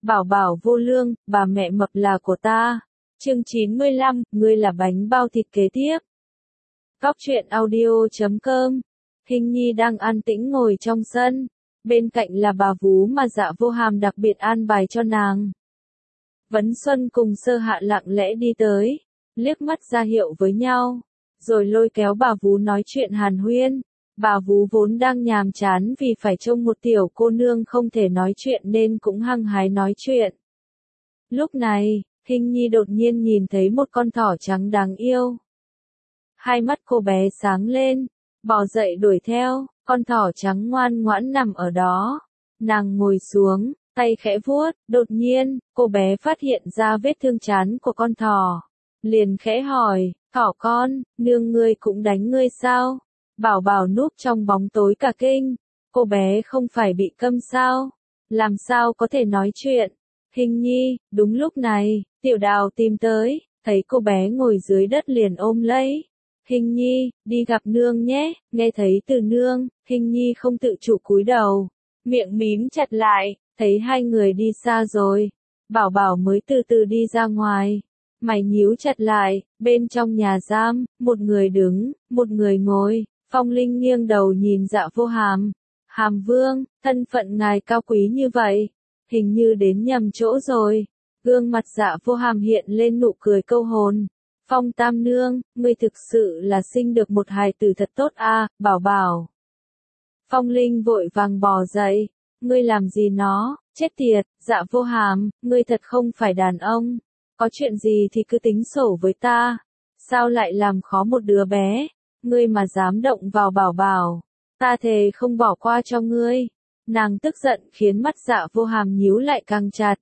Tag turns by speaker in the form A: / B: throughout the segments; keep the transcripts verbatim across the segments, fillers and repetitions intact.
A: Bảo bảo vô lương, bà mẹ mập là của ta. Chương chín mươi lăm, ngươi là bánh bao thịt kế tiếp. Góc truyện audio chấm com. Hình Nhi đang an tĩnh ngồi trong sân. Bên cạnh là bà vú mà Dạ Vô Hàm đặc biệt an bài cho nàng. Vấn Xuân cùng Sơ Hạ lặng lẽ đi tới, liếc mắt ra hiệu với nhau, rồi lôi kéo bà vú nói chuyện hàn huyên. Bà vú vốn đang nhàm chán vì phải trông một tiểu cô nương không thể nói chuyện nên cũng hăng hái nói chuyện. Lúc này, Hình Nhi đột nhiên nhìn thấy một con thỏ trắng đáng yêu. Hai mắt cô bé sáng lên, bò dậy đuổi theo, con thỏ trắng ngoan ngoãn nằm ở đó. Nàng ngồi xuống, tay khẽ vuốt, đột nhiên, cô bé phát hiện ra vết thương trán của con thỏ. Liền khẽ hỏi, thỏ con, nương ngươi cũng đánh ngươi sao? Bảo bảo núp trong bóng tối cả kinh, cô bé không phải bị câm sao? Làm sao có thể nói chuyện? Hình Nhi, đúng lúc này, Tiểu Đào tìm tới, thấy cô bé ngồi dưới đất liền ôm lấy. Hình Nhi, đi gặp nương nhé, nghe thấy từ nương, Hình Nhi không tự chủ cúi đầu, miệng mím chặt lại, thấy hai người đi xa rồi. Bảo bảo mới từ từ đi ra ngoài, mày nhíu chặt lại, bên trong nhà giam, một người đứng, một người ngồi. Phong Linh nghiêng đầu nhìn Dạ Vô Hàm. Hàm Vương, thân phận ngài cao quý như vậy, hình như đến nhầm chỗ rồi. Gương mặt Dạ Vô Hàm hiện lên nụ cười câu hồn. Phong Tam Nương, ngươi thực sự là sinh được một hài tử thật tốt a, à, bảo bảo. Phong Linh vội vàng bò dậy. Ngươi làm gì nó, chết tiệt, Dạ Vô Hàm, ngươi thật không phải đàn ông. Có chuyện gì thì cứ tính sổ với ta. Sao lại làm khó một đứa bé? Ngươi mà dám động vào bảo bảo, ta thề không bỏ qua cho ngươi. Nàng tức giận khiến mắt Dạ Vô Hàm nhíu lại càng chặt.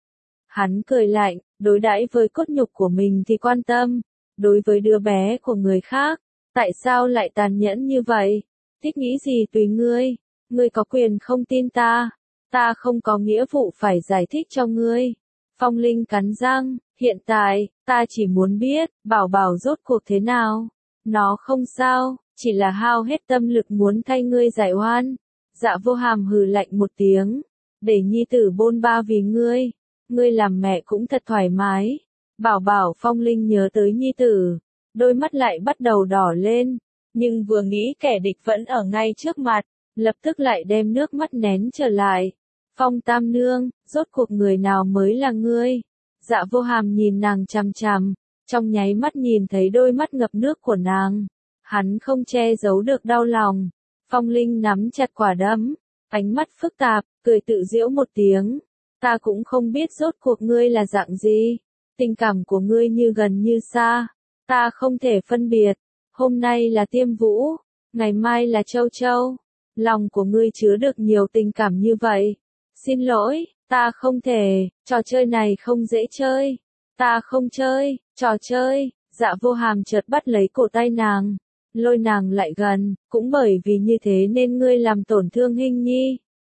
A: Hắn cười lạnh, đối đãi với cốt nhục của mình thì quan tâm, đối với đứa bé của người khác, tại sao lại tàn nhẫn như vậy? Thích nghĩ gì tùy ngươi, ngươi có quyền không tin ta, ta không có nghĩa vụ phải giải thích cho ngươi. Phong Linh cắn răng, hiện tại, ta chỉ muốn biết, bảo bảo rốt cuộc thế nào. Nó không sao, chỉ là hao hết tâm lực muốn thay ngươi giải oan. Dạ Vô Hàm hừ lạnh một tiếng, để nhi tử bôn ba vì ngươi, ngươi làm mẹ cũng thật thoải mái. Bảo bảo. Phong Linh nhớ tới nhi tử, đôi mắt lại bắt đầu đỏ lên, nhưng vừa nghĩ kẻ địch vẫn ở ngay trước mặt, lập tức lại đem nước mắt nén trở lại. Phong Tam Nương, rốt cuộc người nào mới là ngươi? Dạ Vô Hàm nhìn nàng chằm chằm. Trong nháy mắt nhìn thấy đôi mắt ngập nước của nàng, hắn không che giấu được đau lòng. Phong Linh nắm chặt quả đấm, ánh mắt phức tạp, cười tự giễu một tiếng. Ta cũng không biết rốt cuộc ngươi là dạng gì, tình cảm của ngươi như gần như xa, ta không thể phân biệt. Hôm nay là Tiêm Vũ, ngày mai là Châu Châu, lòng của ngươi chứa được nhiều tình cảm như vậy. Xin lỗi, ta không thể, trò chơi này không dễ chơi. Ta không chơi, trò chơi. Dạ Vô Hàm chợt bắt lấy cổ tay nàng, lôi nàng lại gần, cũng bởi vì như thế nên ngươi làm tổn thương Hình Nhi.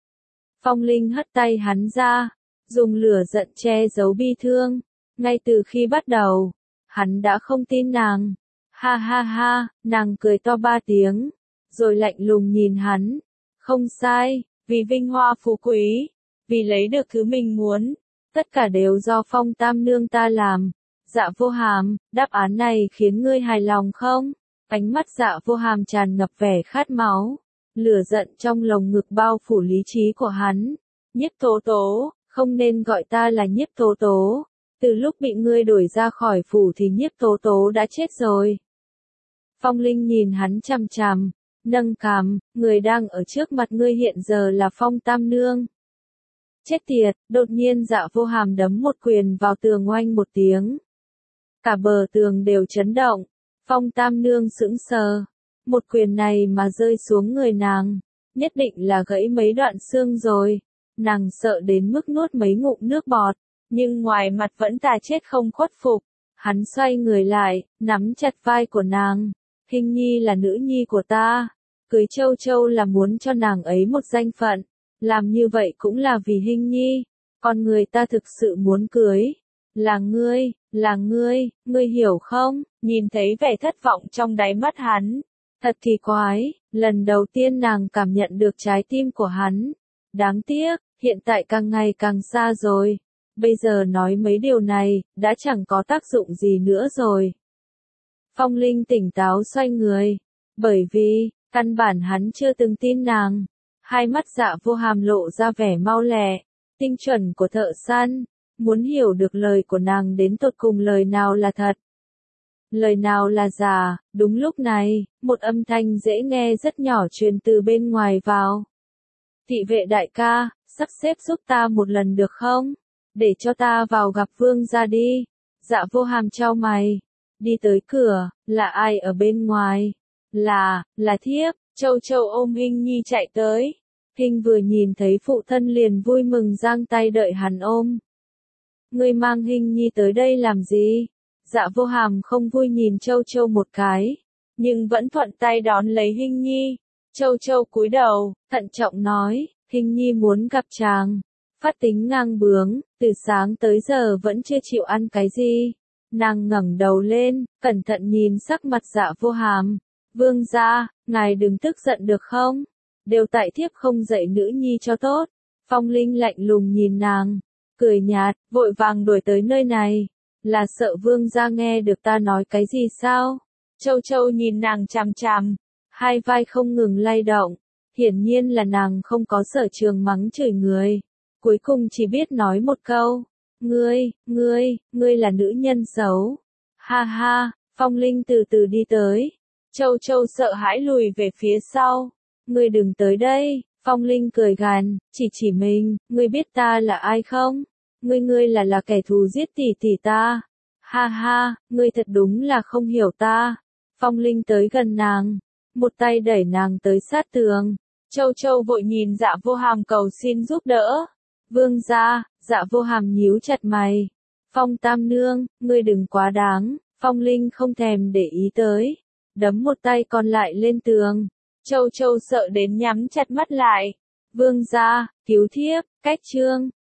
A: Phong Linh hất tay hắn ra, dùng lửa giận che giấu bi thương. Ngay từ khi bắt đầu, hắn đã không tin nàng. Ha ha ha, nàng cười to ba tiếng, rồi lạnh lùng nhìn hắn. Không sai, vì vinh hoa phú quý, vì lấy được thứ mình muốn. Tất cả đều do Phong Tam Nương ta làm. Dạ Vô Hàm, đáp án này khiến ngươi hài lòng không? Ánh mắt Dạ Vô Hàm tràn ngập vẻ khát máu. Lửa giận trong lồng ngực bao phủ lý trí của hắn. Nhiếp Tố Tố, không nên gọi ta là Nhiếp Tố Tố. Từ lúc bị ngươi đuổi ra khỏi phủ thì Nhiếp Tố Tố đã chết rồi. Phong Linh nhìn hắn chằm chằm, nâng cằm, người đang ở trước mặt ngươi hiện giờ là Phong Tam Nương. Chết tiệt, đột nhiên Dạ Vô Hàm đấm một quyền vào tường oanh một tiếng. Cả bờ tường đều chấn động. Phong Tam Nương sững sờ. Một quyền này mà rơi xuống người nàng, nhất định là gãy mấy đoạn xương rồi. Nàng sợ đến mức nuốt mấy ngụm nước bọt, nhưng ngoài mặt vẫn thà chết không khuất phục. Hắn xoay người lại, nắm chặt vai của nàng. Hình Nhi là nữ nhi của ta. Cưới Châu Châu là muốn cho nàng ấy một danh phận. Làm như vậy cũng là vì Hình Nhi, còn người ta thực sự muốn cưới, là ngươi, là ngươi, ngươi hiểu không? Nhìn thấy vẻ thất vọng trong đáy mắt hắn, thật kỳ quái, lần đầu tiên nàng cảm nhận được trái tim của hắn. Đáng tiếc, hiện tại càng ngày càng xa rồi. Bây giờ nói mấy điều này, đã chẳng có tác dụng gì nữa rồi. Phong Linh tỉnh táo xoay người. Bởi vì, căn bản hắn chưa từng tin nàng. Hai mắt Dạ Vô Hàm lộ ra vẻ mau lẹ, tinh chuẩn của thợ săn. Muốn hiểu được lời của nàng đến tột cùng lời nào là thật, lời nào là giả. Đúng lúc này, một âm thanh dễ nghe rất nhỏ truyền từ bên ngoài vào. Thị vệ đại ca, sắp xếp giúp ta một lần được không? Để cho ta vào gặp vương gia đi. Dạ Vô Hàm chau mày, đi tới cửa. Là ai ở bên ngoài? Là, là thiếp. Châu Châu ôm Hinh Nhi chạy tới. Hinh vừa nhìn thấy phụ thân liền vui mừng giang tay đợi hắn ôm. Ngươi mang Hinh Nhi tới đây làm gì? Dạ Vô Hàm không vui nhìn Châu Châu một cái, nhưng vẫn thuận tay đón lấy Hinh Nhi. Châu Châu cúi đầu, thận trọng nói, Hinh Nhi muốn gặp chàng. Phát tính ngang bướng, từ sáng tới giờ vẫn chưa chịu ăn cái gì. Nàng ngẩng đầu lên, cẩn thận nhìn sắc mặt Dạ Vô Hàm. Vương gia, ngài đừng tức giận được không? Đều tại thiếp không dạy nữ nhi cho tốt. Phong Linh lạnh lùng nhìn nàng, cười nhạt, vội vàng đuổi tới nơi này. Là sợ vương gia nghe được ta nói cái gì sao? Châu Châu nhìn nàng chằm chằm, hai vai không ngừng lay động. Hiển nhiên là nàng không có sở trường mắng chửi người. Cuối cùng chỉ biết nói một câu. Ngươi, ngươi, ngươi là nữ nhân xấu. Ha ha, Phong Linh từ từ đi tới. Châu Châu sợ hãi lùi về phía sau. Ngươi đừng tới đây. Phong Linh cười gằn, chỉ chỉ mình, ngươi biết ta là ai không? Ngươi ngươi là là kẻ thù giết tỷ tỷ ta. Ha ha, ngươi thật đúng là không hiểu ta. Phong Linh tới gần nàng, một tay đẩy nàng tới sát tường. Châu Châu vội nhìn Dạ Vô Hàm cầu xin giúp đỡ. Vương gia, Dạ Vô Hàm nhíu chặt mày. Phong Tam Nương, ngươi đừng quá đáng. Phong Linh không thèm để ý tới, đấm một tay còn lại lên tường. Châu Châu sợ đến nhắm chặt mắt lại. Vương gia, cứu thiếp, cách chương.